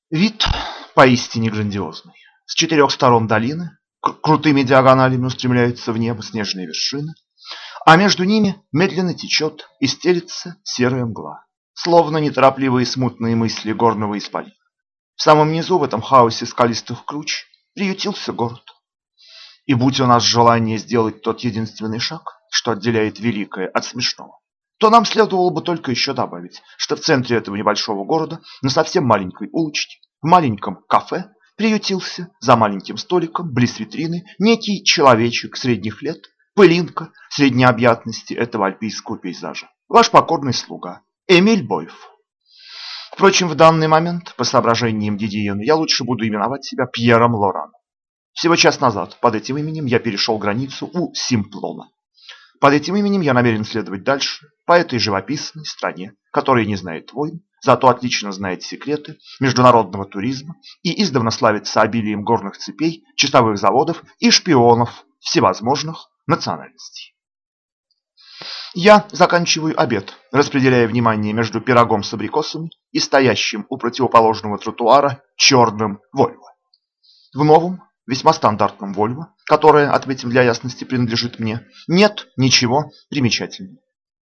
Вид поистине грандиозный. С четырех сторон долины крутыми диагоналями устремляются в небо снежные вершины, а между ними медленно течет и стелется серая мгла, словно неторопливые смутные мысли горного исполина. В самом низу, в этом хаосе скалистых круч, приютился город. И будь у нас желание сделать тот единственный шаг, что отделяет великое от смешного, то нам следовало бы только еще добавить, что в центре этого небольшого города, на совсем маленькой улочке, в маленьком кафе, приютился за маленьким столиком близ витрины некий человечек средних лет, пылинка средней объятности этого альпийского пейзажа. Ваш покорный слуга Эмиль Боев. Впрочем, в данный момент, по соображениям Дидиена, я лучше буду именовать себя Пьером Лораном. Всего час назад под этим именем я перешел границу у Симплона. Под этим именем я намерен следовать дальше, по этой живописной стране, которая не знает войн, зато отлично знает секреты международного туризма и издавна славится обилием горных цепей, часовых заводов и шпионов всевозможных национальностей. Я заканчиваю обед, распределяя внимание между пирогом с абрикосами и стоящим у противоположного тротуара черным Вольво. В новом, весьма стандартном Вольво, которое, отметим для ясности, принадлежит мне, нет ничего примечательного.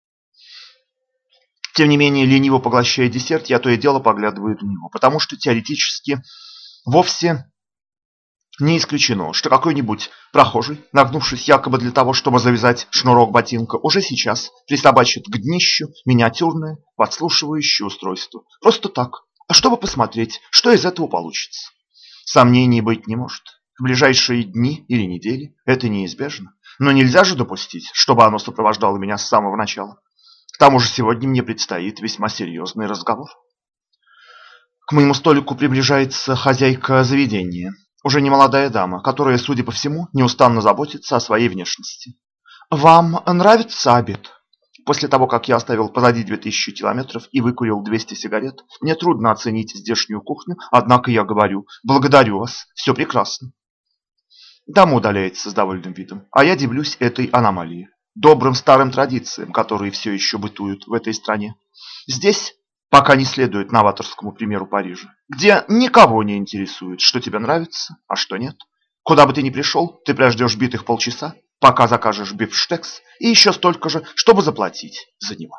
Тем не менее, лениво поглощая десерт, я то и дело поглядываю на него, потому что теоретически вовсе не исключено, что какой-нибудь прохожий, нагнувшись якобы для того, чтобы завязать шнурок ботинка, уже сейчас присобачит к днищу миниатюрное подслушивающее устройство. Просто так, а чтобы посмотреть, что из этого получится. Сомнений быть не может. В ближайшие дни или недели это неизбежно. Но нельзя же допустить, чтобы оно сопровождало меня с самого начала. К тому же сегодня мне предстоит весьма серьезный разговор. К моему столику приближается хозяйка заведения. Уже немолодая дама, которая, судя по всему, неустанно заботится о своей внешности. «Вам нравится обед?» После того, как я оставил позади 2000 километров и выкурил 200 сигарет, мне трудно оценить здешнюю кухню, однако я говорю: «Благодарю вас, все прекрасно». Дама удаляется с довольным видом, а я дивлюсь этой аномалии, добрым старым традициям, которые все еще бытуют в этой стране. Здесь пока не следует новаторскому примеру Парижа, где никого не интересует, что тебе нравится, а что нет. Куда бы ты ни пришел, ты прождешь битых полчаса, пока закажешь бифштекс, и еще столько же, чтобы заплатить за него.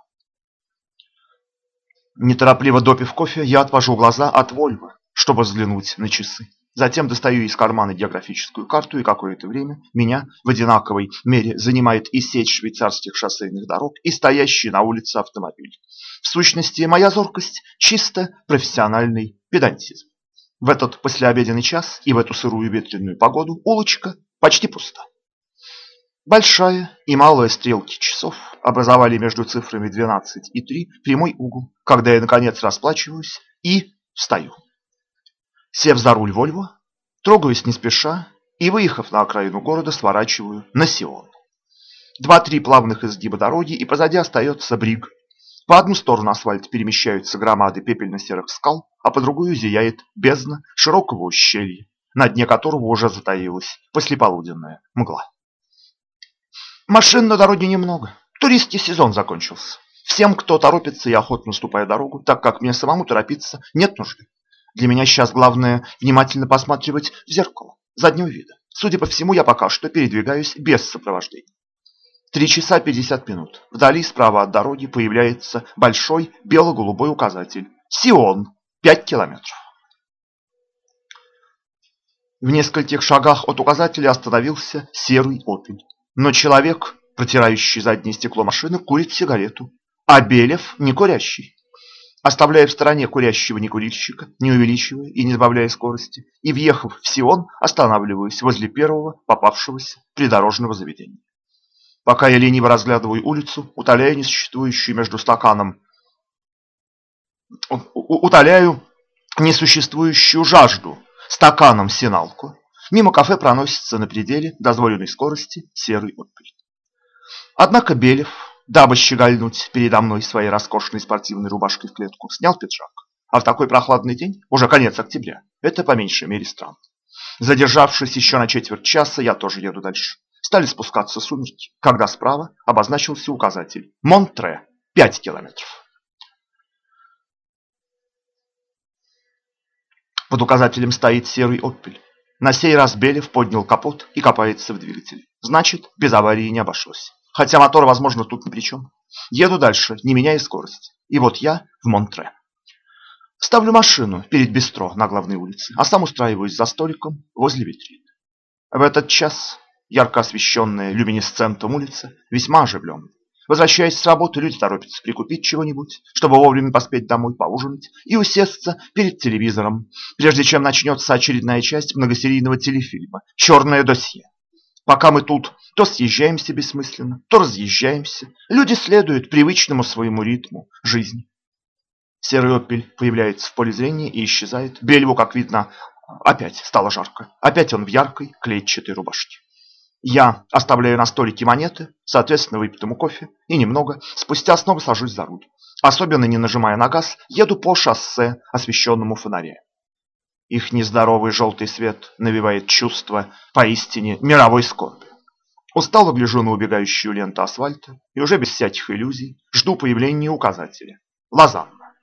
Неторопливо допив кофе, я отвожу глаза от Вольво, чтобы взглянуть на часы. Затем достаю из кармана географическую карту, и какое-то время меня в одинаковой мере занимает и сеть швейцарских шоссейных дорог, и стоящий на улице автомобиль. В сущности, моя зоркость – чисто профессиональный педантизм. В этот послеобеденный час и в эту сырую ветреную погоду улочка почти пуста. Большая и малая стрелки часов образовали между цифрами 12 и 3 прямой угол, когда я, наконец, расплачиваюсь и встаю. Сев за руль Вольво, трогаюсь не спеша и, выехав на окраину города, сворачиваю на Сион. 2-3 плавных изгиба дороги, и позади остается Бриг. По одну сторону асфальта перемещаются громады пепельно-серых скал, а по другую зияет бездна широкого ущелья, на дне которого уже затаилась послеполуденная мгла. Машин на дороге немного. Туристский сезон закончился. Всем, кто торопится, я охотно уступаю дорогу, так как мне самому торопиться нет нужды. Для меня сейчас главное внимательно посматривать в зеркало заднего вида. Судя по всему, я пока что передвигаюсь без сопровождения. 3 часа 50 минут. Вдали, справа от дороги, появляется большой бело-голубой указатель. Сион. 5 километров. В нескольких шагах от указателя остановился серый «Опель». Но человек, протирающий заднее стекло машины, курит сигарету, а Белев не курящий. Оставляя в стороне курящего некурильщика, не увеличивая и не сбавляя скорости, и, въехав в Сион, останавливаюсь возле первого попавшегося придорожного заведения. Пока я лениво разглядываю улицу, утоляю несуществующую жажду стаканом синалку, мимо кафе проносится на пределе дозволенной скорости серый «Опель». Однако Белев, дабы щегольнуть передо мной своей роскошной спортивной рубашкой в клетку, снял пиджак. А в такой прохладный день, уже конец октября, это по меньшей мере странно. Задержавшись еще на четверть часа, я тоже еду дальше. Стали спускаться сумерки, когда справа обозначился указатель Монтре, 5 километров. Под указателем стоит серый «Опель». На сей раз Белев поднял капот и копается в двигателе. Значит, без аварии не обошлось. Хотя мотор, возможно, тут ни при чем. Еду дальше, не меняя скорость. И вот я в Монтре. Ставлю машину перед бистро на главной улице, а сам устраиваюсь за столиком возле витрины. В этот час ярко освещенная люминесцентом улица весьма оживленная. Возвращаясь с работы, люди торопятся прикупить чего-нибудь, чтобы вовремя поспеть домой, поужинать и усесться перед телевизором, прежде чем начнется очередная часть многосерийного телефильма «Черное досье». Пока мы тут то съезжаемся бессмысленно, то разъезжаемся, люди следуют привычному своему ритму жизни. Серый «Опель» появляется в поле зрения и исчезает. Белеву, как видно, опять стало жарко. Опять он в яркой клетчатой рубашке. Я оставляю на столике монеты, соответственно, выпитому кофе, и немного спустя снова сажусь за руль. Особенно не нажимая на газ, еду по шоссе, освещенному фонарями. Их нездоровый желтый свет навевает чувство поистине мировой скорби. Устало гляжу на убегающую ленту асфальта и уже без всяких иллюзий жду появления указателя. Лозанна.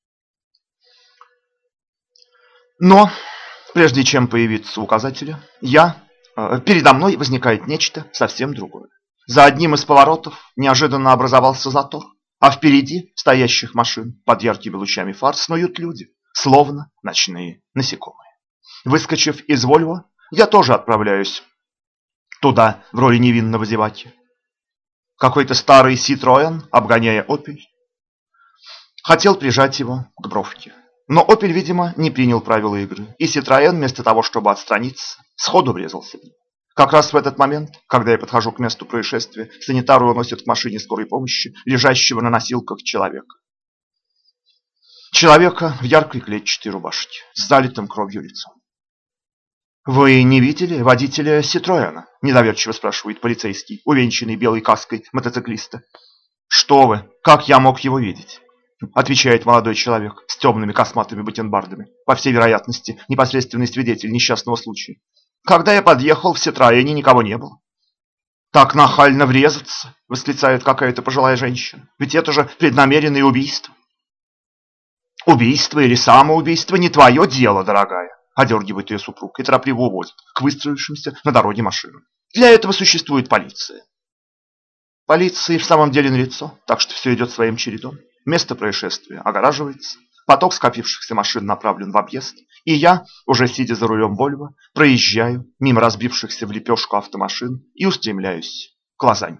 Но прежде чем появиться указателя, передо мной возникает нечто совсем другое. За одним из поворотов неожиданно образовался затор, а впереди стоящих машин под яркими лучами фар снуют люди, словно ночные насекомые. Выскочив из Вольво, я тоже отправляюсь туда в роли невинного зеваки. Какой-то старый Ситроен, обгоняя «Опель», хотел прижать его к бровке. Но «Опель», видимо, не принял правила игры, и Ситроен, вместо того, чтобы отстраниться, сходу врезался в него. Как раз в этот момент, когда я подхожу к месту происшествия, санитары уносят к машине скорой помощи лежащего на носилках человека. Человека в яркой клетчатой рубашке, с залитым кровью лицом. «Вы не видели водителя Ситроена?» – недоверчиво спрашивает полицейский, увенчанный белой каской мотоциклиста. «Что вы? Как я мог его видеть?» – отвечает молодой человек с темными косматыми бакенбардами, по всей вероятности, непосредственный свидетель несчастного случая. «Когда я подъехал, в Ситроене никого не было». «Так нахально врезаться!» – восклицает какая-то пожилая женщина. «Ведь это же преднамеренное убийство». «Убийство или самоубийство не твое дело, дорогая», – одергивает ее супруг и торопливо уводит к выстроившимся на дороге машинам. «Для этого существует полиция». Полиция в самом деле налицо, так что все идет своим чередом. Место происшествия огораживается, поток скопившихся машин направлен в объезд, и я, уже сидя за рулем Вольво, проезжаю мимо разбившихся в лепешку автомашин и устремляюсь к Лозанне.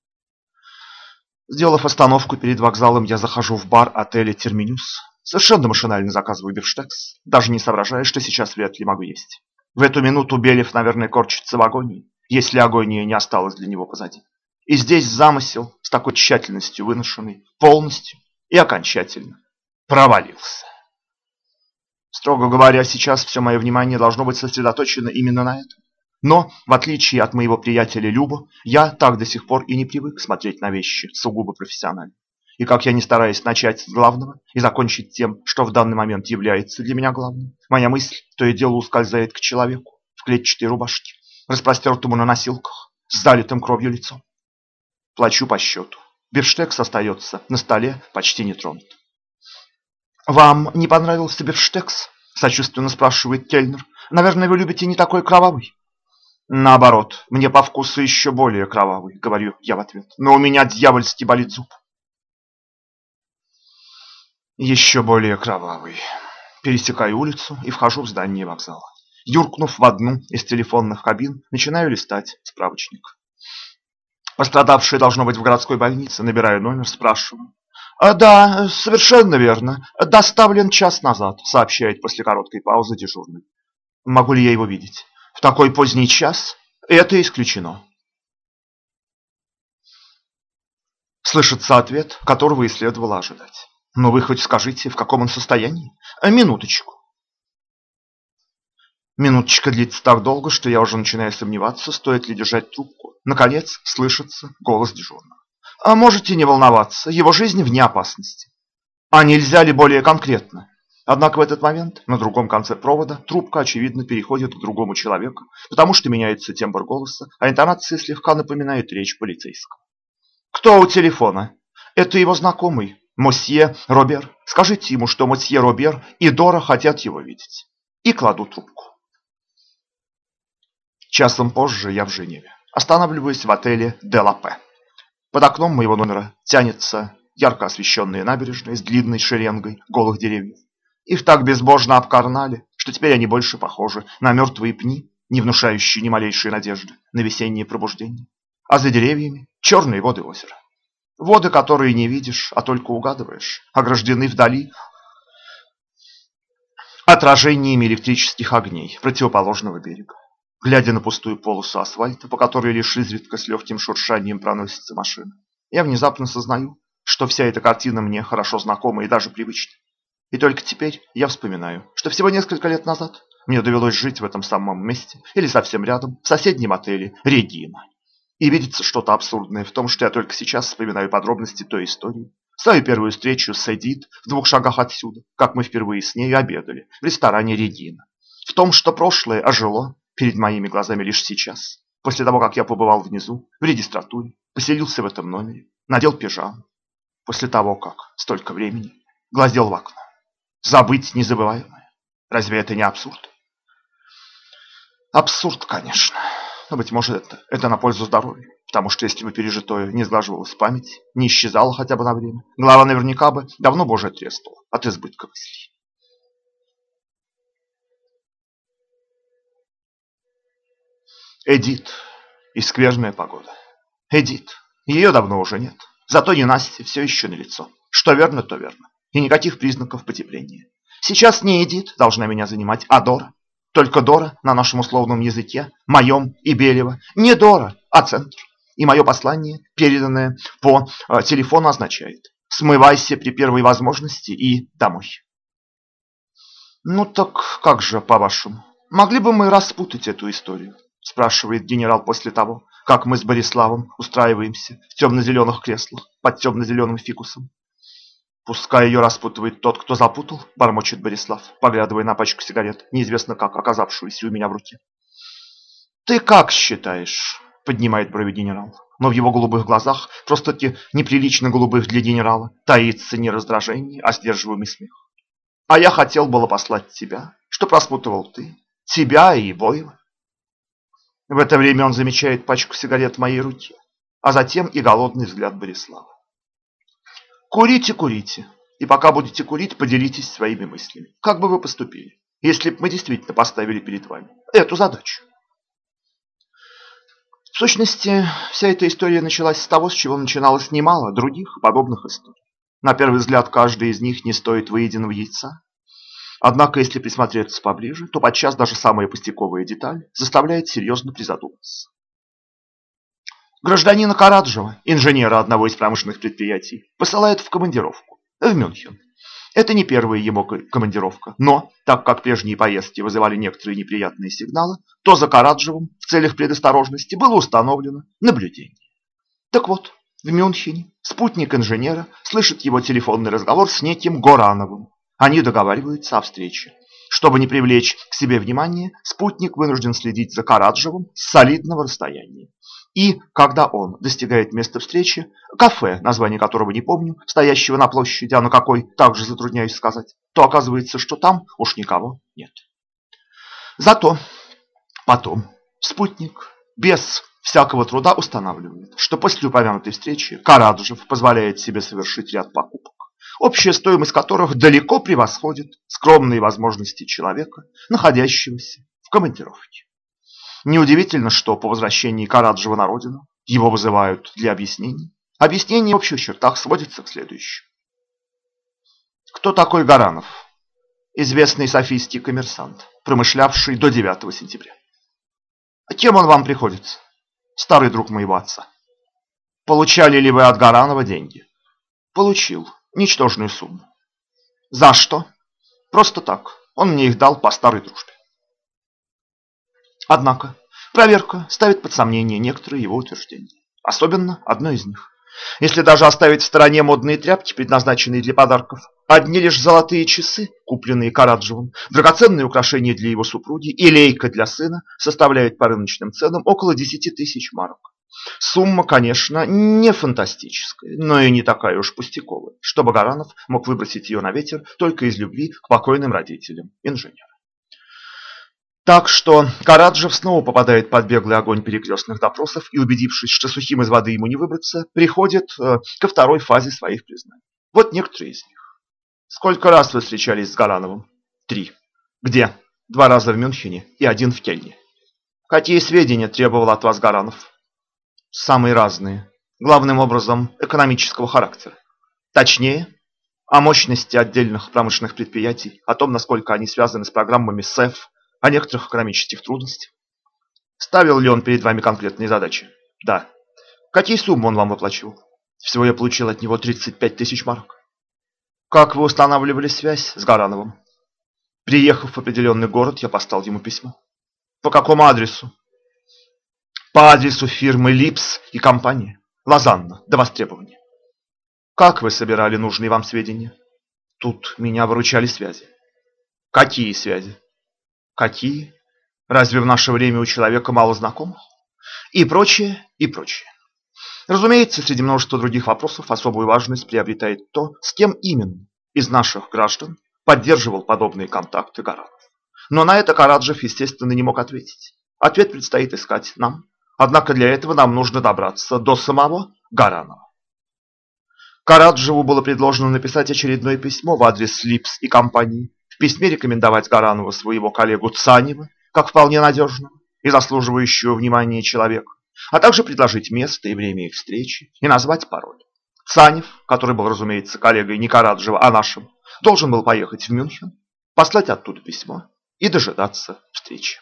Сделав остановку перед вокзалом, я захожу в бар отеля «Терминус». Совершенно машинально заказываю бифштекс, даже не соображая, что сейчас вряд ли могу есть. В эту минуту Белев, наверное, корчится в агонии, если агония не осталась для него позади. И здесь замысел, с такой тщательностью выношенный, полностью и окончательно провалился. Строго говоря, сейчас все мое внимание должно быть сосредоточено именно на этом. Но, в отличие от моего приятеля Люба, я так до сих пор и не привык смотреть на вещи сугубо профессионально. И как я не стараюсь начать с главного и закончить тем, что в данный момент является для меня главным, моя мысль то и дело ускользает к человеку в клетчатой рубашке, распростертому на носилках, с залитым кровью лицом. Плачу по счету. Бифштекс остается на столе почти нетронут. «Вам не понравился бифштекс?» – сочувственно спрашивает кельнер. «Наверное, вы любите не такой кровавый?» «Наоборот, мне по вкусу еще более кровавый», – говорю я в ответ. «Но у меня дьявольски болит зуб». Еще более кровавый. Пересекаю улицу и вхожу в здание вокзала. Юркнув в одну из телефонных кабин, начинаю листать справочник. Пострадавший должно быть в городской больнице. Набираю номер, спрашиваю. «Да, совершенно верно. Доставлен час назад», — сообщает после короткой паузы дежурный. «Могу ли я его видеть?» «В такой поздний час? Это исключено». Слышится ответ, которого и следовало ожидать. «Но вы хоть скажите, в каком он состоянии?» «Минуточку». Минуточка длится так долго, что я уже начинаю сомневаться, стоит ли держать трубку. Наконец, слышится голос дежурного. «А можете не волноваться, его жизнь вне опасности». «А нельзя ли более конкретно?» Однако в этот момент на другом конце провода трубка, очевидно, переходит к другому человеку, потому что меняется тембр голоса, а интонация слегка напоминает речь полицейского. «Кто у телефона?» «Это его знакомый, мосье Робер. Скажите ему, что мосье Робер и Дора хотят его видеть». и кладу трубку. Часом позже я в Женеве. Останавливаюсь в отеле «Де ла Пе». Под окном моего номера тянется ярко освещенная набережная с длинной шеренгой голых деревьев. Их так безбожно обкарнали, что теперь они больше похожи на мертвые пни, не внушающие ни малейшей надежды на весеннее пробуждение. А за деревьями черные воды озера. Воды, которые не видишь, а только угадываешь, ограждены вдали отражениями электрических огней противоположного берега. Глядя на пустую полосу асфальта, по которой лишь изредка с легким шуршанием проносится машина, я внезапно сознаю, что вся эта картина мне хорошо знакома и даже привычна. И только теперь я вспоминаю, что всего несколько лет назад мне довелось жить в этом самом месте или совсем рядом, в соседнем отеле «Регина». И видится что-то абсурдное в том, что я только сейчас вспоминаю подробности той истории. Свою первую встречу с Эдит в 2 шагах отсюда, как мы впервые с ней обедали в ресторане «Регина». В том, что прошлое ожило перед моими глазами лишь сейчас, после того, как я побывал внизу, в регистратуре, поселился в этом номере, надел пижаму, после того, как столько времени глазел в окно. Забыть незабываемое. Разве это не абсурд? Абсурд, конечно. Но, быть может, это на пользу здоровью. Потому что если бы пережитое не сглаживалось в памяти, не исчезало хотя бы на время, голова наверняка бы давно бы уже треснула от избытка мыслей. Эдит и скверная погода. Эдит. Ее давно уже нет. Зато ненастье все еще налицо. Что верно, то верно. И никаких признаков потепления. Сейчас не Эдит должна меня занимать, а Дора. Только Дора на нашем условном языке, моем и Белева, не Дора, а центр. И мое послание, переданное по телефону, означает: смывайся при первой возможности и домой. Ну так как же, по-вашему, могли бы мы распутать эту историю? Спрашивает генерал после того, как мы с Бориславом устраиваемся в темно-зеленых креслах под темно-зеленым фикусом. Пускай ее распутывает тот, кто запутал, бормочет Борислав, поглядывая на пачку сигарет, неизвестно как оказавшуюся у меня в руке. Ты как считаешь? Поднимает брови генерал. Но в его голубых глазах, просто-таки неприлично голубых для генерала, таится не раздражение, а сдерживаемый смех. А я хотел было послать тебя, что распутывал ты, тебя и Боева. В это время он замечает пачку сигарет в моей руке, а затем и голодный взгляд Борислава. Курите, курите, и пока будете курить, поделитесь своими мыслями. Как бы вы поступили, если бы мы действительно поставили перед вами эту задачу? В сущности, вся эта история началась с того, с чего начиналось немало других подобных историй. На первый взгляд, каждая из них не стоит выеденного яйца. Однако, если присмотреться поближе, то подчас даже самая пустяковая деталь заставляет серьезно призадуматься. Гражданина Караджева, инженера одного из промышленных предприятий, посылают в командировку в Мюнхен. Это не первая его командировка, но, так как прежние поездки вызывали некоторые неприятные сигналы, то за Караджевым в целях предосторожности было установлено наблюдение. Так вот, в Мюнхене спутник инженера слышит его телефонный разговор с неким Горановым. Они договариваются о встрече. Чтобы не привлечь к себе внимание, спутник вынужден следить за Караджевым с солидного расстояния. И когда он достигает места встречи, кафе, название которого не помню, стоящего на площади, а на какой также затрудняюсь сказать, то оказывается, что там уж никого нет. Зато потом спутник без всякого труда устанавливает, что после упомянутой встречи Караджев позволяет себе совершить ряд покупок, общая стоимость которых далеко превосходит скромные возможности человека, находящегося в командировке. Неудивительно, что по возвращении Караджева на родину его вызывают для объяснений. Объяснение в общих чертах сводится к следующему. Кто такой Горанов? Известный софийский коммерсант, промышлявший до 9 сентября. А кем он вам приходится? Старый друг моего отца. Получали ли вы от Горанова деньги? Получил. Ничтожную сумму. За что? Просто так. Он мне их дал по старой дружбе. Однако проверка ставит под сомнение некоторые его утверждения. Особенно одно из них. Если даже оставить в стороне модные тряпки, предназначенные для подарков, одни лишь золотые часы, купленные Караджевым, драгоценные украшения для его супруги и лейка для сына составляют по рыночным ценам около 10 тысяч марок. Сумма, конечно, не фантастическая, но и не такая уж пустяковая, чтобы Горанов мог выбросить ее на ветер только из любви к покойным родителям инженера. Так что Караджев снова попадает под беглый огонь перекрестных допросов и, убедившись, что сухим из воды ему не выбраться, приходит ко второй фазе своих признаний. Вот некоторые из них. Сколько раз вы встречались с Гарановым? 3. Где? 2 раза в Мюнхене и 1 в Кельне. Какие сведения требовал от вас Гаранов? Самые разные. Главным образом экономического характера. Точнее, о мощности отдельных промышленных предприятий, о том, насколько они связаны с программами СЭФ, о некоторых экономических трудностях. Ставил ли он перед вами конкретные задачи? Да. Какие суммы он вам выплачивал? Всего я получил от него 35 тысяч марок. Как вы устанавливали связь с Гарановым? Приехав в определенный город, я послал ему письмо. По какому адресу? По адресу фирмы Липс и компания. Лозанна, до востребования. Как вы собирали нужные вам сведения? Тут меня выручали связи. Какие связи? Какие? Разве в наше время у человека мало знакомых? И прочее, и прочее. Разумеется, среди множества других вопросов особую важность приобретает то, с кем именно из наших граждан поддерживал подобные контакты Гаранов. Но на это Караджев, естественно, не мог ответить. Ответ предстоит искать нам. Однако для этого нам нужно добраться до самого Гаранова. Караджеву было предложено написать очередное письмо в адрес Липс и компании. В письме рекомендовать Гаранову своего коллегу Цанева, как вполне надежного и заслуживающего внимания человека, а также предложить место и время их встречи и назвать пароль. Цанев, который был, разумеется, коллегой не Караджева, а нашим, должен был поехать в Мюнхен, послать оттуда письмо и дожидаться встречи.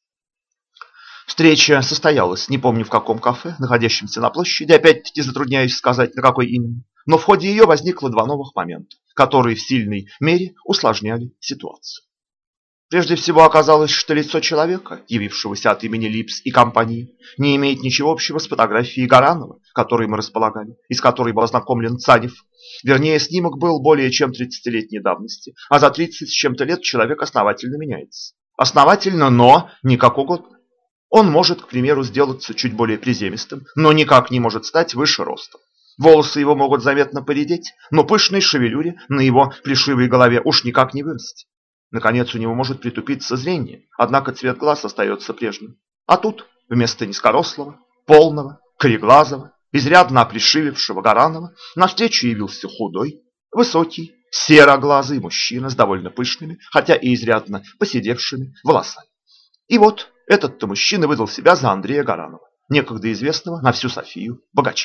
Встреча состоялась, не помню в каком кафе, находящемся на площади, опять-таки затрудняюсь сказать, на какой именно, но в ходе ее возникло 2 новых момента, которые в сильной мере усложняли ситуацию. Прежде всего оказалось, что лицо человека, явившегося от имени Липс и компании, не имеет ничего общего с фотографией Гаранова, которой мы располагали, и с которой был ознакомлен Цанев. Вернее, снимок был более чем 30-летней давности, а за 30 с чем-то лет человек основательно меняется. Основательно, но не как угодно. Он может, к примеру, сделаться чуть более приземистым, но никак не может стать выше ростом. Волосы его могут заметно поредеть, но пышной шевелюре на его плешивой голове уж никак не вырасти. Наконец, у него может притупиться зрение, однако цвет глаз остается прежним. А тут, вместо низкорослого, полного, кореглазого, изрядно оплешивевшего Гаранова, навстречу явился худой, высокий, сероглазый мужчина с довольно пышными, хотя и изрядно поседевшими волосами. И вот этот-то мужчина выдал себя за Андрея Гаранова, некогда известного на всю Софию богача.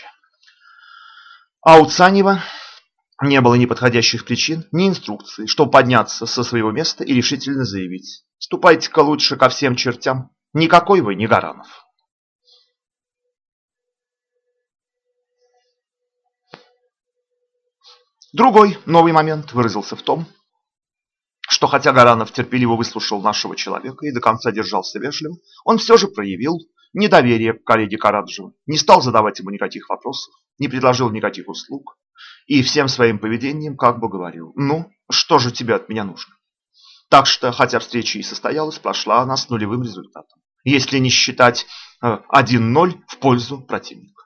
А у Цанева не было ни подходящих причин, ни инструкции, чтобы подняться со своего места и решительно заявить: «Ступайте-ка лучше ко всем чертям, никакой вы не Гаранов». Другой новый момент выразился в том, что хотя Гаранов терпеливо выслушал нашего человека и до конца держался вежливо, он все же проявил недоверие к коллеге Караджеву, не стал задавать ему никаких вопросов, не предложил никаких услуг и всем своим поведением как бы говорил: «Ну, что же тебе от меня нужно?» Так что, хотя встреча и состоялась, прошла она с нулевым результатом, если не считать 1-0 в пользу противника.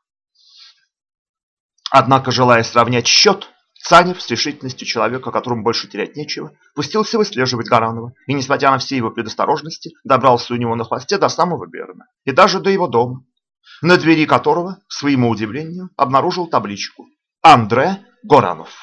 Однако, желая сравнять счет, Цанев с решительностью человека, которому больше терять нечего, пустился выслеживать Гаранова и, несмотря на все его предосторожности, добрался у него на хвосте до самого Берна и даже до его дома, на двери которого, к своему удивлению, обнаружил табличку «Андре Горанов».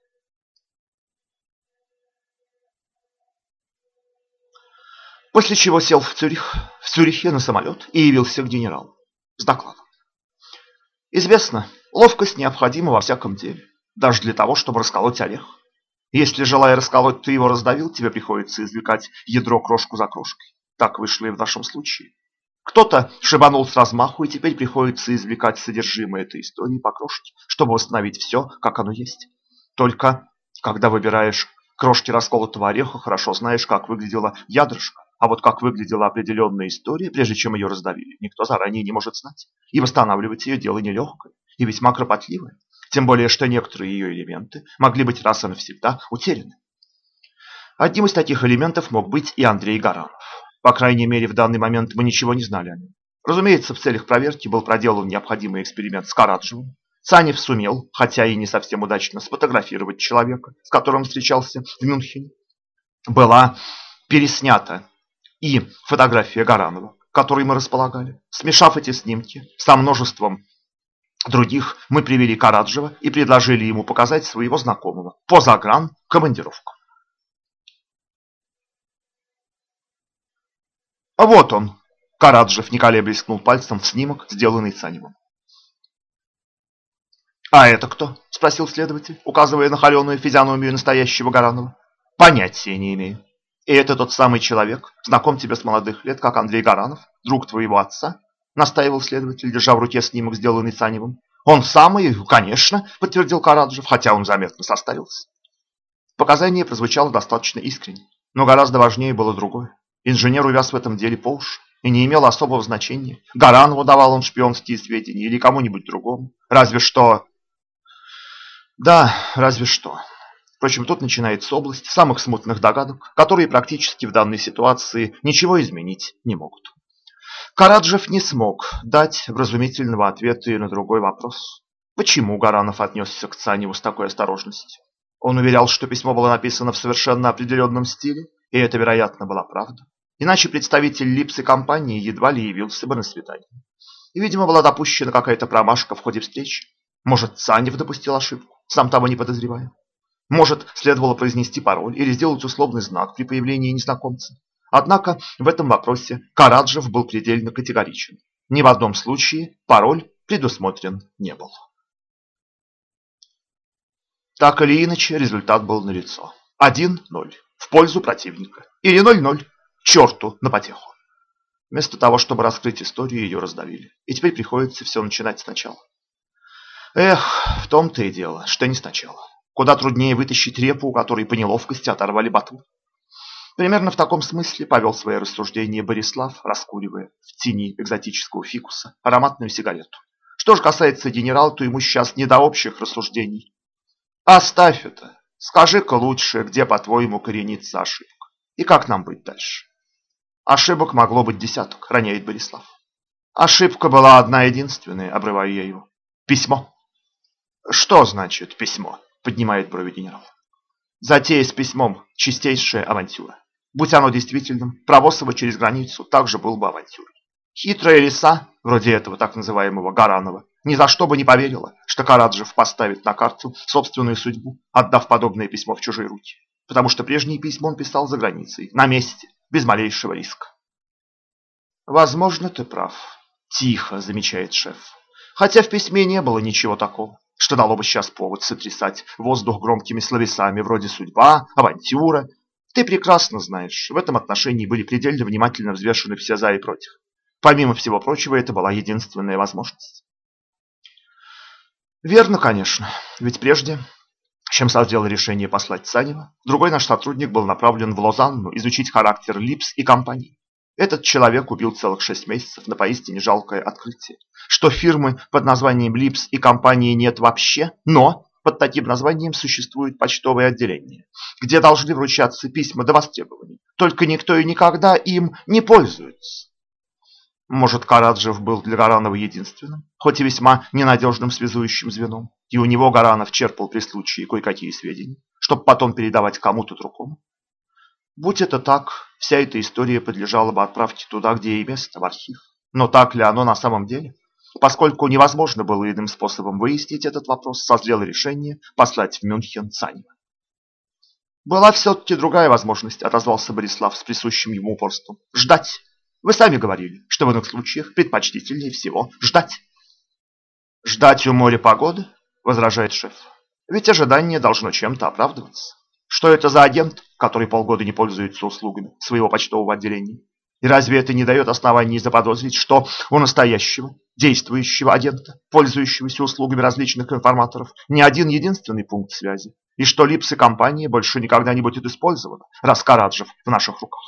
После чего сел в Цюрихе на самолет и явился к генералу с докладом. Известно, ловкость необходима во всяком деле, даже для того, чтобы расколоть орех. Если, желая расколоть, ты его раздавил, тебе приходится извлекать ядро крошку за крошкой. Так вышло и в нашем случае. Кто-то шибанул с размаху, и теперь приходится извлекать содержимое этой истории по крошке, чтобы восстановить все, как оно есть. Только когда выбираешь крошки расколотого ореха, хорошо знаешь, как выглядела ядрышко. А вот как выглядела определенная история, прежде чем ее раздавили, никто заранее не может знать. И восстанавливать ее дело нелегкое и весьма кропотливое. Тем более, что некоторые ее элементы могли быть раз и навсегда утеряны. Одним из таких элементов мог быть и Андрей Гаранов. По крайней мере, в данный момент мы ничего не знали о нем. Разумеется, в целях проверки был проделан необходимый эксперимент с Караджевым. Цанев сумел, хотя и не совсем удачно, сфотографировать человека, с которым встречался в Мюнхене. Была переснята и фотография Гаранова, которой мы располагали. Смешав эти снимки со множеством других, мы привели Караджева и предложили ему показать своего знакомого по загранкомандировку. А вот он. Караджев, не колеблясь, ткнул пальцем в снимок, сделанный Цаневым. «А это кто?» – спросил следователь, указывая на холеную физиономию настоящего Гаранова. «Понятия не имею. И это тот самый человек, знаком тебе с молодых лет, как Андрей Гаранов, друг твоего отца?» – настаивал следователь, держа в руке снимок, сделанный Цаневым. «Он самый, конечно», – подтвердил Караджев, хотя он заметно состарился. Показание прозвучало достаточно искренне, но гораздо важнее было другое. Инженер увяз в этом деле по уши и не имел особого значения, Гаранову давал он шпионские сведения или кому-нибудь другому. Разве что... Да, разве что. Впрочем, тут начинается область самых смутных догадок, которые практически в данной ситуации ничего изменить не могут. Караджев не смог дать вразумительного ответа и на другой вопрос. Почему Гаранов отнесся к Цаневу с такой осторожностью? Он уверял, что письмо было написано в совершенно определенном стиле, и это, вероятно, была правда. Иначе представитель Липс и компании едва ли явился бы на свидание. И, видимо, была допущена какая-то промашка в ходе встречи. Может, Цанев допустил ошибку, сам того не подозревая. Может, следовало произнести пароль или сделать условный знак при появлении незнакомца. Однако в этом вопросе Караджев был предельно категоричен. Ни в одном случае пароль предусмотрен не был. Так или иначе, результат был налицо. 1-0 в пользу противника. Или 0-0 черту на потеху. Вместо того, чтобы раскрыть историю, ее раздавили. И теперь приходится все начинать сначала. Эх, в том-то и дело, что не сначала. Куда труднее вытащить репу, у которой по неловкости оторвали ботву. Примерно в таком смысле повел свои рассуждения Борислав, раскуривая в тени экзотического фикуса ароматную сигарету. Что же касается генерала, то ему сейчас не до общих рассуждений. Оставь это. Скажи-ка лучше, где, по-твоему, коренится ошибка. И как нам быть дальше? Ошибок могло быть десяток, роняет Борислав. Ошибка была одна единственная, обрываю я его. Письмо. Что значит письмо? Поднимает брови генерал. Затея с письмом – чистейшая авантюра. Будь оно действительным, провоз его через границу также был бы авантюрой. Хитрая лиса, вроде этого так называемого Гаранова, ни за что бы не поверила, что Караджев поставит на карту собственную судьбу, отдав подобное письмо в чужие руки. Потому что прежние письма он писал за границей, на месте, без малейшего риска. Возможно, ты прав. Тихо, замечает шеф. Хотя в письме не было ничего такого, что дало бы сейчас повод сотрясать воздух громкими словесами вроде «судьба», «авантюра». Ты прекрасно знаешь, в этом отношении были предельно внимательно взвешены все «за» и «против». Помимо всего прочего, это была единственная возможность. Верно, конечно, ведь прежде, чем созрело решение послать Цанева, другой наш сотрудник был направлен в Лозанну изучить характер Липс и компании. Этот человек убил целых 6 месяцев на поистине жалкое открытие, что фирмы под названием Липс и компании нет вообще, но под таким названием существует почтовое отделение, где должны вручаться письма до востребования, только никто и никогда им не пользуется. Может, Караджев был для Гаранова единственным, хоть и весьма ненадежным связующим звеном, и у него Гаранов черпал при случае кое-какие сведения, чтобы потом передавать кому-то другому. Будь это так, вся эта история подлежала бы отправке туда, где ей место, в архив. Но так ли оно на самом деле? Поскольку невозможно было иным способом выяснить этот вопрос, созрело решение послать в Мюнхен Цанева. Была все-таки другая возможность, отозвался Борислав с присущим ему упорством. Ждать. Вы сами говорили, что в иных случаях предпочтительнее всего ждать. Ждать у моря погоды, возражает шеф. Ведь ожидание должно чем-то оправдываться. Что это за агент, который полгода не пользуется услугами своего почтового отделения? И разве это не дает оснований заподозрить, что у настоящего, действующего агента, пользующегося услугами различных информаторов, не один единственный пункт связи, и что Липс и компания больше никогда не будет использована, раз Караджев в наших руках?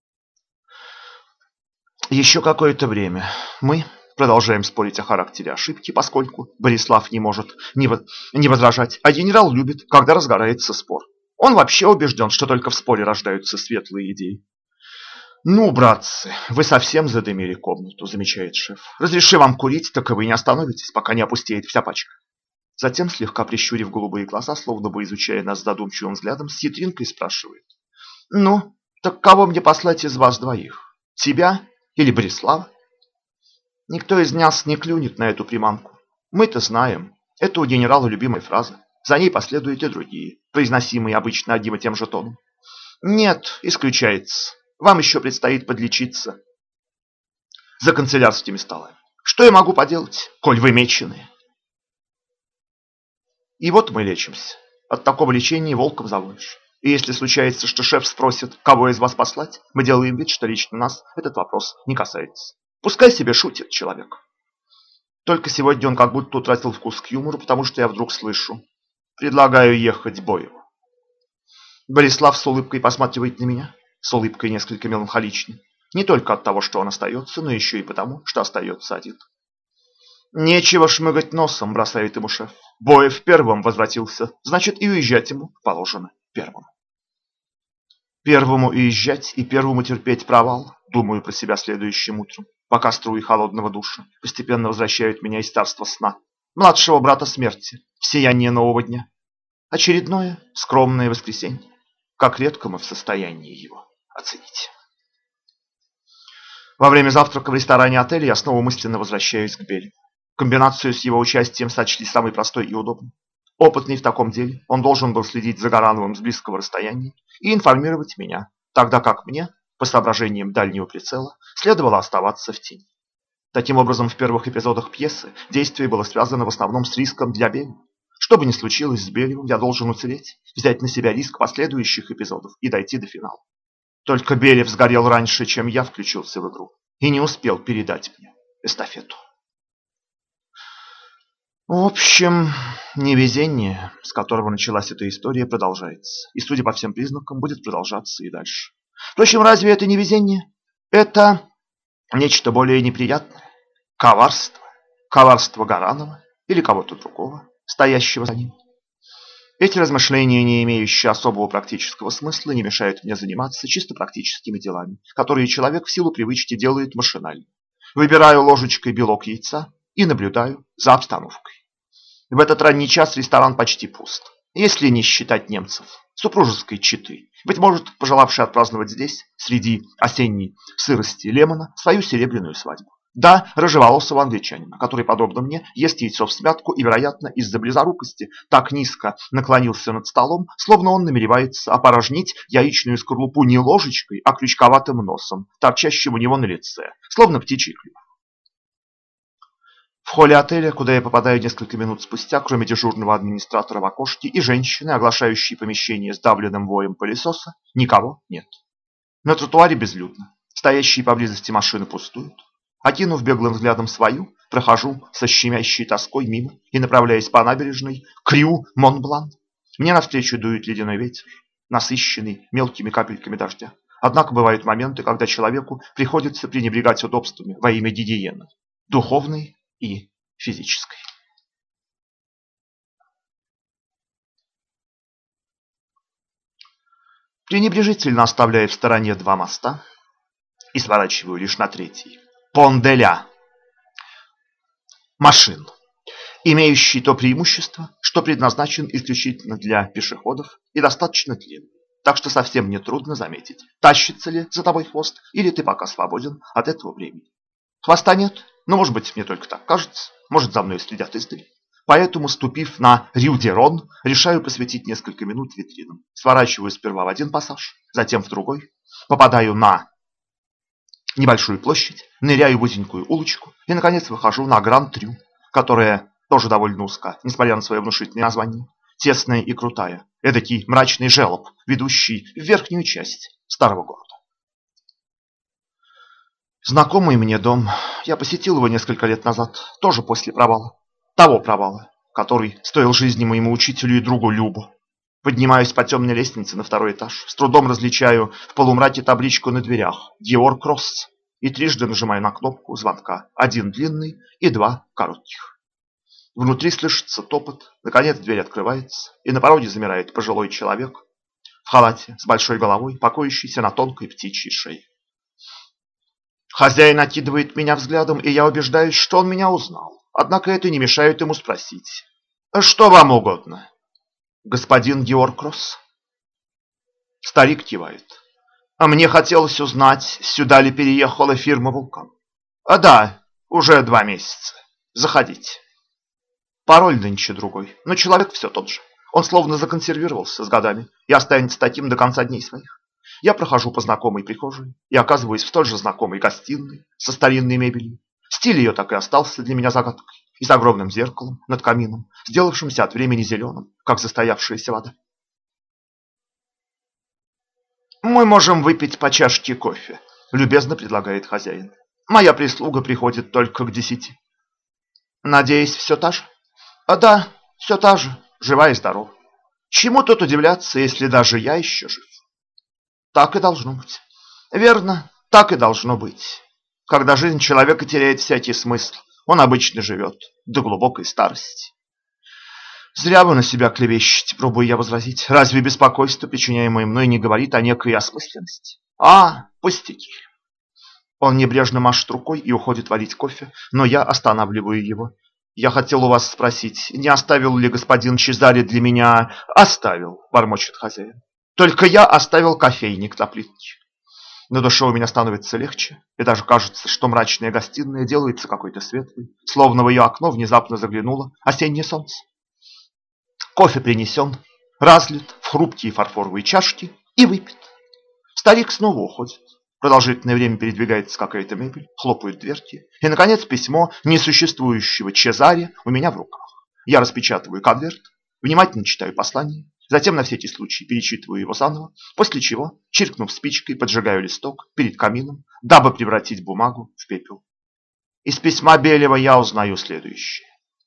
Еще какое-то время мы продолжаем спорить о характере ошибки, поскольку Борислав не может не возражать, а генерал любит, когда разгорается спор. Он вообще убежден, что только в споре рождаются светлые идеи. «Ну, братцы, вы совсем задымили комнату», — замечает шеф. «Разреши вам курить, так и вы не остановитесь, пока не опустеет вся пачка». Затем, слегка прищурив голубые глаза, словно бы изучая нас задумчивым взглядом, с хитринкой спрашивает. «Ну, Так кого мне послать из вас двоих? Тебя или Борислава? Никто из нас не клюнет на эту приманку. Мы-то знаем. Это у генерала любимая фраза. За ней последуют и другие, произносимые обычно одним и тем же тоном. Нет, исключается. Вам еще предстоит подлечиться за канцелярскими столами. Что я могу поделать, коль вы меченые? И вот мы лечимся. От такого лечения волком завоешь. И если случается, что шеф спросит, кого из вас послать, мы делаем вид, что лично нас этот вопрос не касается. Пускай себе шутит человек. Только сегодня он как будто утратил вкус к юмору, потому что я вдруг слышу: предлагаю ехать Боеву. Борислав с улыбкой посматривает на меня, с улыбкой несколько меланхоличной. Не только от того, что он остается, но еще и потому, что остается один. Нечего шмыгать носом, бросает ему шеф. Боев первым возвратился, значит и уезжать ему положено первым. Первому уезжать и первому терпеть провал, думаю про себя следующим утром, пока струи холодного душа постепенно возвращают меня из царства сна, младшего брата смерти, в сияние нового дня. Очередное скромное воскресенье. Как редко мы в состоянии его оценить. Во время завтрака в ресторане отеля я снова мысленно возвращаюсь к Белю. Комбинацию с его участием сочли самой простой и удобной. Опытный в таком деле, он должен был следить за Гарановым с близкого расстояния и информировать меня, тогда как мне, по соображениям дальнего прицела, следовало оставаться в тени. Таким образом, в первых эпизодах пьесы действие было связано в основном с риском для Белева. Что бы ни случилось с Белевым, я должен уцелеть, взять на себя риск последующих эпизодов и дойти до финала. Только Белев сгорел раньше, чем я включился в игру, и не успел передать мне эстафету. В общем, невезение, с которого началась эта история, продолжается. И, судя по всем признакам, будет продолжаться и дальше. Впрочем, разве это невезение? Это нечто более неприятное. Коварство. Коварство Гаранова или кого-то другого, стоящего за ним. Эти размышления, не имеющие особого практического смысла, не мешают мне заниматься чисто практическими делами, которые человек в силу привычки делает машинально. Выбираю ложечкой белок яйца и наблюдаю за обстановкой. В этот ранний час ресторан почти пуст, если не считать немцев, супружеской четы, быть может, пожелавшей отпраздновать здесь, среди осенней сырости Лемона, свою серебряную свадьбу. Да, рыжеволосого англичанина, который, подобно мне, ест яйцо в смятку и, вероятно, из-за близорукости так низко наклонился над столом, словно он намеревается опорожнить яичную скорлупу не ложечкой, а крючковатым носом, торчащим у него на лице, словно птичий клюв. В холле отеля, куда я попадаю несколько минут спустя, кроме дежурного администратора в окошке и женщины, оглашающей помещение сдавленным воем пылесоса, никого нет. На тротуаре безлюдно. Стоящие поблизости машины пустуют. Окинув беглым взглядом свою, прохожу со щемящей тоской мимо и направляясь по набережной к Рю Монблан. Мне навстречу дует ледяной ветер, насыщенный мелкими капельками дождя. Однако бывают моменты, когда человеку приходится пренебрегать удобствами во имя гигиены, духовной и физической. Пренебрежительно оставляя в стороне два моста и сворачиваю лишь на третий. Понделя. Машин, имеющий то преимущество, что предназначен исключительно для пешеходов и достаточно длинный. Так что совсем не трудно заметить, тащится ли за тобой хвост, или ты пока свободен от этого времени. Хвоста нет, но, может быть, мне только так кажется, может, за мной следят издали. Поэтому, ступив на Рю-де-Рон, решаю посвятить несколько минут витринам. Сворачиваю сперва в один пассаж, затем в другой, попадаю на небольшую площадь, ныряю в узенькую улочку и, наконец, выхожу на Гранд-Трю, которая тоже довольно узка, несмотря на свое внушительное название, тесная и крутая, эдакий мрачный желоб, ведущий в верхнюю часть старого города. Знакомый мне дом, я посетил его несколько лет назад, тоже после провала. Того провала, который стоил жизни моему учителю и другу Любу. Поднимаюсь по темной лестнице на второй этаж, с трудом различаю в полумраке табличку на дверях «Диор Кросс» и трижды нажимаю на кнопку звонка, один длинный и два коротких. Внутри слышится топот, наконец дверь открывается, и на пороге замирает пожилой человек в халате с большой головой, покоящийся на тонкой птичьей шее. Хозяин окидывает меня взглядом, и я убеждаюсь, что он меня узнал. Однако это не мешает ему спросить: «Что вам угодно?» «Господин Георг Кросс?» Старик кивает. А мне хотелось узнать, сюда ли переехала фирма «Вулкан». Да, уже 2 месяца. Заходите. Пароль нынче другой, но человек все тот же. Он словно законсервировался с годами и останется таким до конца дней своих. Я прохожу по знакомой прихожей и оказываюсь в столь же знакомой гостиной со старинной мебелью. Стиль ее так и остался для меня загадкой. И с огромным зеркалом над камином, сделавшимся от времени зеленым, как застоявшаяся вода. «Мы можем выпить по чашке кофе», — любезно предлагает хозяин. «Моя прислуга приходит только к 10. Надеюсь, все та же?» Да, все та же, жива и здорова. Чему тут удивляться, если даже я еще жив?» «Так и должно быть». «Верно, так и должно быть. Когда жизнь человека теряет всякий смысл, он обычно живет до глубокой старости». «Зря вы на себя клевещете», — пробую я возразить. «Разве беспокойство, причиняемое мной, не говорит о некой осмысленности?» Пустяки». Он небрежно машет рукой и уходит варить кофе, но я останавливаю его. «Я хотел у вас спросить, не оставил ли господин Чезаре для меня...» «Оставил», — бормочет хозяин. «Только я оставил кофейник на плитке». На душе у меня становится легче, и даже кажется, что мрачная гостиная делается какой-то светлой, словно в ее окно внезапно заглянуло осеннее солнце. Кофе принесен, разлит в хрупкие фарфоровые чашки и выпит. Старик снова уходит. Продолжительное время передвигается какая-то мебель, хлопают дверки. И, наконец, письмо несуществующего Чезаре у меня в руках. Я распечатываю конверт, внимательно читаю послание, затем на всякий случай перечитываю его заново, после чего, чиркнув спичкой, поджигаю листок перед камином, дабы превратить бумагу в пепел. Из письма Белева я узнаю следующее.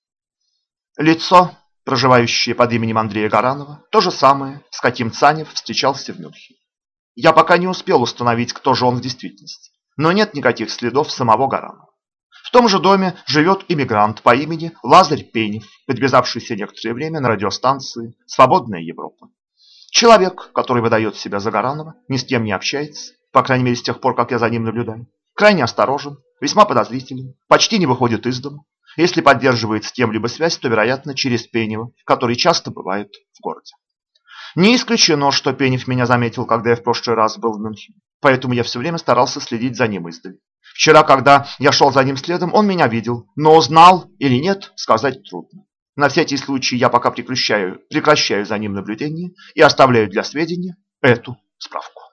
Лицо, проживающее под именем Андрея Гаранова, то же самое, с каким Цанев встречался в Мюнхене. Я пока не успел установить, кто же он в действительности, но нет никаких следов самого Гаранова. В том же доме живет иммигрант по имени Лазарь Пенев, подвязавшийся некоторое время на радиостанции «Свободная Европа». Человек, который выдает себя за Гаранова, ни с кем не общается, по крайней мере с тех пор, как я за ним наблюдаю. Крайне осторожен, весьма подозрителен, почти не выходит из дома. Если поддерживает с кем-либо связь, то, вероятно, через Пенева, который часто бывает в городе. Не исключено, что Пенев меня заметил, когда я в прошлый раз был в Мюнхене, поэтому я все время старался следить за ним издали. Вчера, когда я шел за ним следом, он меня видел, но узнал или нет, сказать трудно. На всякий случай я пока прекращаю за ним наблюдение и оставляю для сведения эту справку.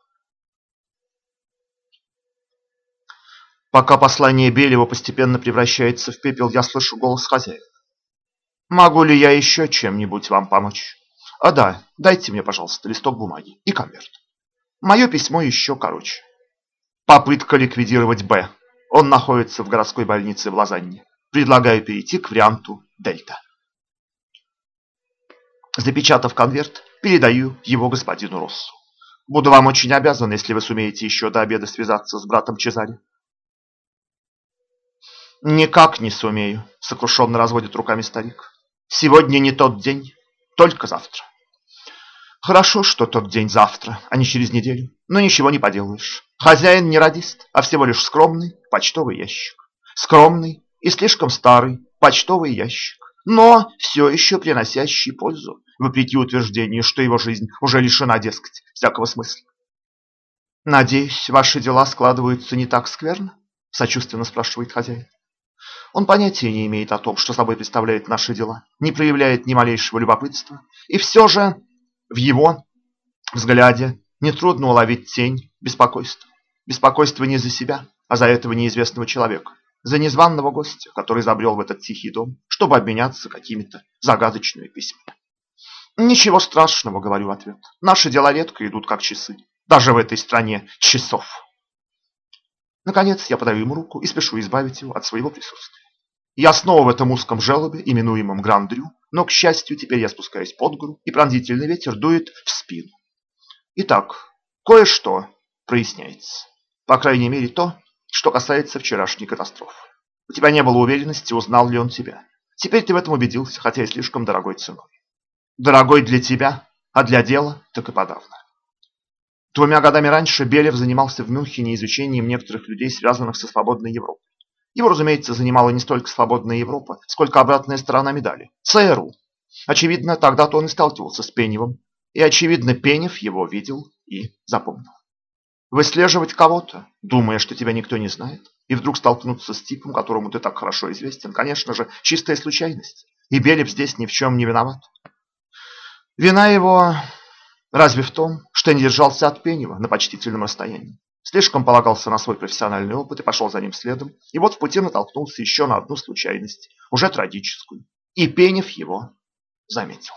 Пока послание Белева постепенно превращается в пепел, я слышу голос хозяина. «Могу ли я еще чем-нибудь вам помочь?» Да, дайте мне, пожалуйста, листок бумаги и конверт. Мое письмо еще короче. Попытка ликвидировать Б. Он находится в городской больнице в Лозанне. Предлагаю перейти к варианту Дельта. Запечатав конверт, передаю его господину Россу. Буду вам очень обязан, если вы сумеете еще до обеда связаться с братом Чезаре. Никак не сумею, сокрушенно разводит руками старик. Сегодня не тот день, только завтра. Хорошо, что тот день завтра, а не через неделю. Но ничего не поделаешь. Хозяин не радист, а всего лишь скромный почтовый ящик. Скромный и слишком старый почтовый ящик, но все еще приносящий пользу, вопреки утверждению, что его жизнь уже лишена, дескать, всякого смысла. «Надеюсь, ваши дела складываются не так скверно?» – сочувственно спрашивает хозяин. Он понятия не имеет о том, что собой представляют наши дела, не проявляет ни малейшего любопытства, и все же в его взгляде нетрудно уловить тень беспокойства. Беспокойство не за себя, а за этого неизвестного человека, за незваного гостя, который забрел в этот тихий дом, чтобы обменяться какими-то загадочными письмами. «Ничего страшного», — говорю в ответ. «Наши дела редко идут как часы, даже в этой стране часов». Наконец я подаю ему руку и спешу избавить его от своего присутствия. Я снова в этом узком желобе, именуемом Гран-Дрю, но, к счастью, теперь я спускаюсь под гору, и пронзительный ветер дует в спину. Итак, кое-что проясняется. По крайней мере, то, что касается вчерашней катастрофы. У тебя не было уверенности, узнал ли он тебя. Теперь ты в этом убедился, хотя и слишком дорогой ценой. Дорогой для тебя, а для дела так и подавно. 2 годами раньше Белев занимался в Мюнхене изучением некоторых людей, связанных со свободной Европой. Его, разумеется, занимала не столько свободная Европа, сколько обратная сторона медали – ЦРУ. Очевидно, тогда-то он и сталкивался с Пеневым, и, очевидно, Пенев его видел и запомнил. Выслеживать кого-то, думая, что тебя никто не знает, и вдруг столкнуться с типом, которому ты так хорошо известен, конечно же, чистая случайность. И Белев здесь ни в чем не виноват. Вина его разве в том, что не держался от Пенева на почтительном расстоянии. Слишком полагался на свой профессиональный опыт и пошел за ним следом. И вот в пути натолкнулся еще на одну случайность, уже трагическую. И Пенев его заметил.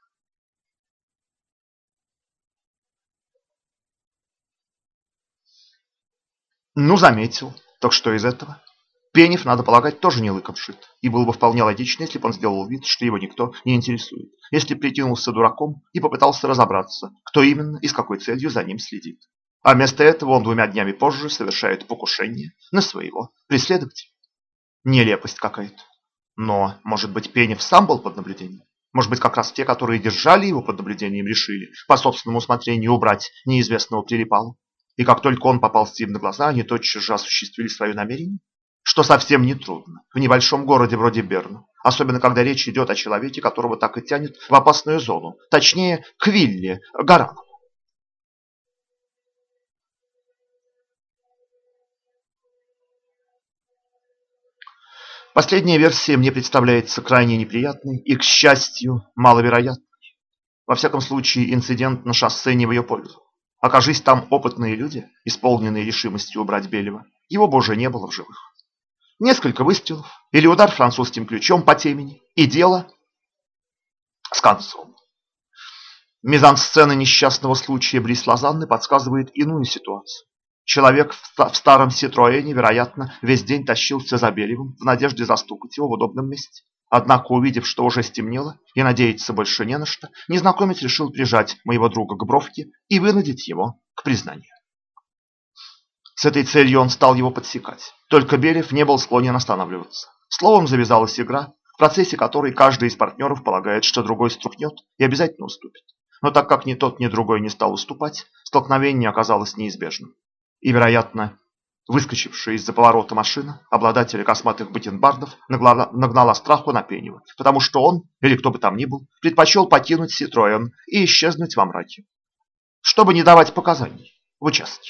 Ну, заметил. Так что из этого? Пенев, надо полагать, тоже не лыком шит. И было бы вполне логично, если бы он сделал вид, что его никто не интересует. Если бы прикинулся дураком и попытался разобраться, кто именно и с какой целью за ним следит. А вместо этого он 2 днями позже совершает покушение на своего преследователя. Нелепость какая-то. Но, может быть, Пенев сам был под наблюдением? Может быть, как раз те, которые держали его под наблюдением, решили по собственному усмотрению убрать неизвестного прилипала? И как только он попался им на глаза, они тотчас же осуществили свое намерение? Что совсем нетрудно в небольшом городе вроде Берна, особенно когда речь идет о человеке, которого так и тянет в опасную зону, точнее, к вилле Гаранова. Последняя версия мне представляется крайне неприятной и, к счастью, маловероятной. Во всяком случае, инцидент на шоссе не в ее пользу. Окажись там опытные люди, исполненные решимостью убрать Белева, его бы уже не было в живых. Несколько выстрелов или удар французским ключом по темени, и дело с концом. Мизансцена несчастного случая близ Лозанны подсказывает иную ситуацию. Человек в старом Ситроэне, вероятно, весь день тащился за Белевым в надежде застукать его в удобном месте. Однако, увидев, что уже стемнело и надеяться больше не на что, незнакомец решил прижать моего друга к бровке и вынудить его к признанию. С этой целью он стал его подсекать. Только Белев не был склонен останавливаться. Словом, завязалась игра, в процессе которой каждый из партнеров полагает, что другой струхнет и обязательно уступит. Но так как ни тот, ни другой не стал уступать, столкновение оказалось неизбежным. И, вероятно, выскочившая из-за поворота машина обладателя косматых бакенбардов нагнала страху на Пенева, потому что он, или кто бы там ни был, предпочел покинуть Ситроен и исчезнуть во мраке, чтобы не давать показаний в участке.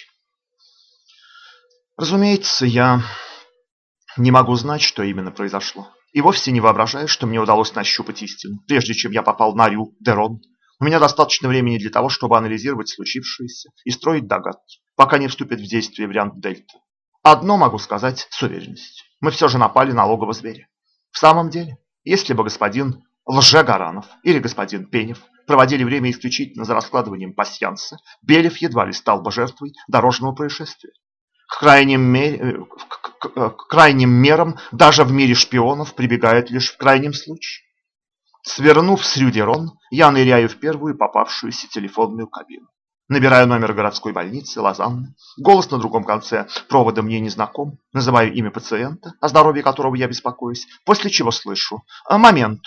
Разумеется, я не могу знать, что именно произошло, и вовсе не воображаю, что мне удалось нащупать истину, прежде чем я попал на Рю-де-Рон. У меня достаточно времени для того, чтобы анализировать случившееся и строить догадки, пока не вступит в действие вариант Дельта. Одно могу сказать с уверенностью. Мы все же напали на логово зверя. В самом деле, если бы господин Лже-Гаранов или господин Пенев проводили время исключительно за раскладыванием пасьянса, Белев едва ли стал бы жертвой дорожного происшествия. К крайним мерам даже в мире шпионов прибегают лишь в крайнем случае. Свернув с Рю-де-Рон, я ныряю в первую попавшуюся телефонную кабину. Набираю номер городской больницы Лозанны. Голос на другом конце провода мне не знаком. Называю имя пациента, о здоровье которого я беспокоюсь, после чего слышу «момент».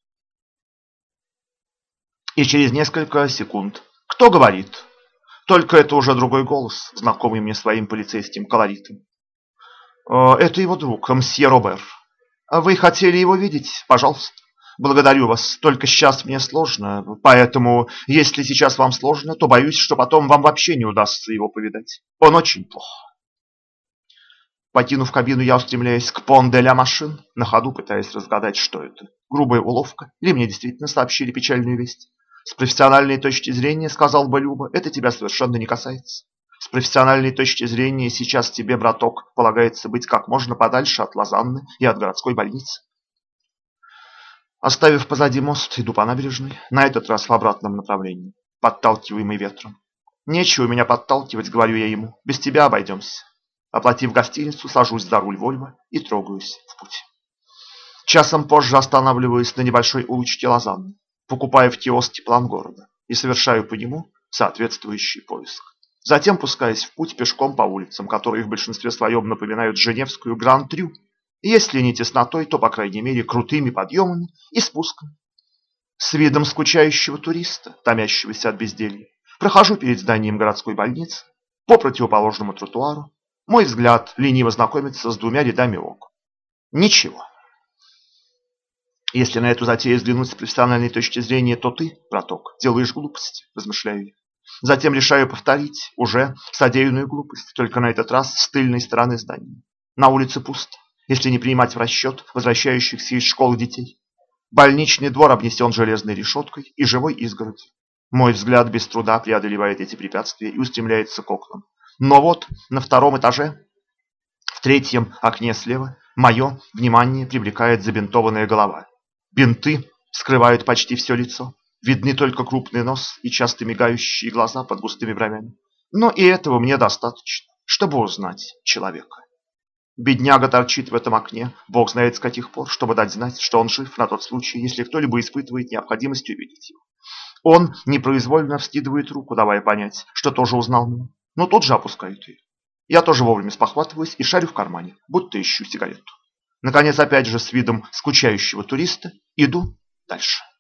И через несколько секунд «кто говорит?». Только это уже другой голос, знакомый мне своим полицейским колоритом. Это его друг, мсье Робер. Вы хотели его видеть? Пожалуйста. Благодарю вас, только сейчас мне сложно, поэтому, если сейчас вам сложно, то боюсь, что потом вам вообще не удастся его повидать. Он очень плох. Покинув кабину, я устремляюсь к Пон-де-ля-Машин, на ходу пытаясь разгадать, что это. Грубая уловка, или мне действительно сообщили печальную весть. С профессиональной точки зрения, сказал бы Люба, это тебя совершенно не касается. С профессиональной точки зрения, сейчас тебе, браток, полагается быть как можно подальше от Лозанны и от городской больницы. Оставив позади мост, иду по набережной, на этот раз в обратном направлении, подталкиваемый ветром. Нечего меня подталкивать, говорю я ему, без тебя обойдемся. Оплатив гостиницу, сажусь за руль Вольво и трогаюсь в путь. Часом позже останавливаюсь на небольшой улочке Лозанны, покупаю в киоске план города и совершаю по нему соответствующий поиск. Затем пускаюсь в путь пешком по улицам, которые в большинстве своем напоминают Женевскую Гран-Трю. Если не теснотой, то, по крайней мере, крутыми подъемами и спусками. С видом скучающего туриста, томящегося от безделья, прохожу перед зданием городской больницы, по противоположному тротуару. Мой взгляд лениво знакомится с 2 рядами окон. Ничего. Если на эту затею взглянуть с профессиональной точки зрения, то ты, браток, делаешь глупости, размышляю я. Затем решаю повторить уже содеянную глупость, только на этот раз с тыльной стороны здания. На улице пусто, если не принимать в расчет возвращающихся из школы детей. Больничный двор обнесен железной решеткой и живой изгородью. Мой взгляд без труда преодолевает эти препятствия и устремляется к окнам. Но вот на втором этаже, в третьем окне слева, мое внимание привлекает забинтованная голова. Бинты скрывают почти все лицо. Видны только крупный нос и часто мигающие глаза под густыми бровями. Но и этого мне достаточно, чтобы узнать человека. Бедняга торчит в этом окне, бог знает с каких пор, чтобы дать знать, что он жив на тот случай, если кто-либо испытывает необходимость увидеть его. Он непроизвольно вскидывает руку, давая понять, что тоже узнал меня, но тут же опускает ее. Я тоже вовремя спохватываюсь и шарю в кармане, будто ищу сигарету. Наконец, опять же с видом скучающего туриста, иду дальше.